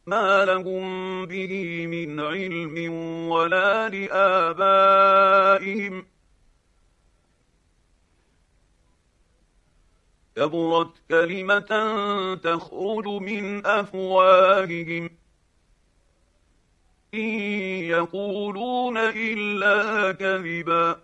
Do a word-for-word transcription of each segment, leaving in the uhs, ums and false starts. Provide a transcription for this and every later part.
ما لهم به من علم ولا لآبائهم كبرت كلمة تخرج من أفواههم إن يقولون إلا كذبا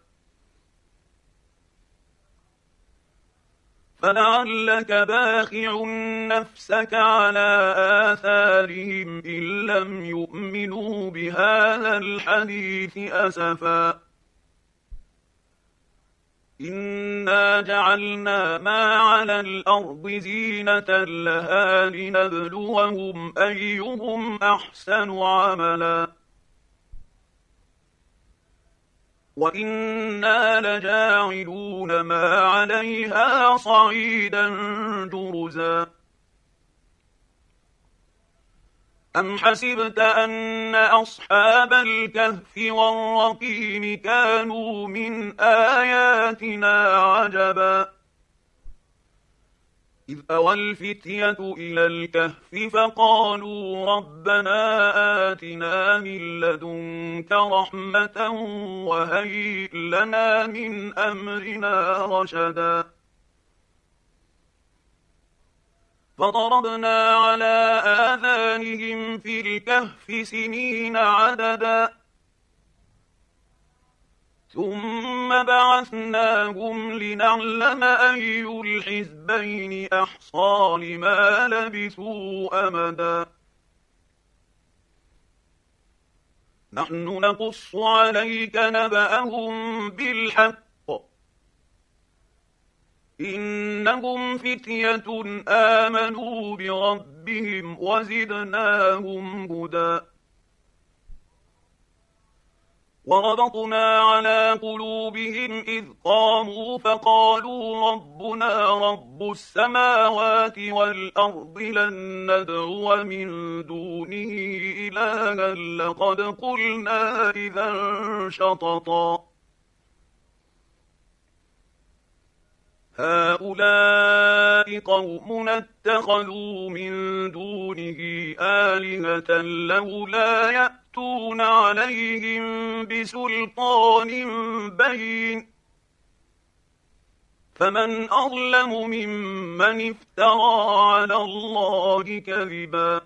فلعلك باخع نفسك على آثارهم إن لم يؤمنوا بهذا الحديث أسفا إنا جعلنا ما على الأرض زينة لها لنبلوهم أيهم أحسن عملا وإنا لجاعلون ما عليها صعيدا جرزا أم حسبت أن أصحاب الكهف والرقيم كانوا من آياتنا عجبا إذ أوى الفتية إلى الكهف فقالوا ربنا آتنا من لدنك رحمة وهيئ لنا من أمرنا رشدا فضربنا على آذانهم في الكهف سنين عددا ثم بعثناهم لنعلم أي الحزبين أحصى لما لبثوا أمدا نحن نقص عليك نبأهم بالحق إنهم فتية آمنوا بربهم وزدناهم هدى وربطنا على قلوبهم إذ قاموا فقالوا ربنا رب السماوات والأرض لن ندعو من دونه إلها لقد قلنا إذا شططا هؤلاء قومنا اتخذوا من دونه آلهة لولا يأتون عليهم بسلطان بين فمن أظلم ممن افترى على الله كذبا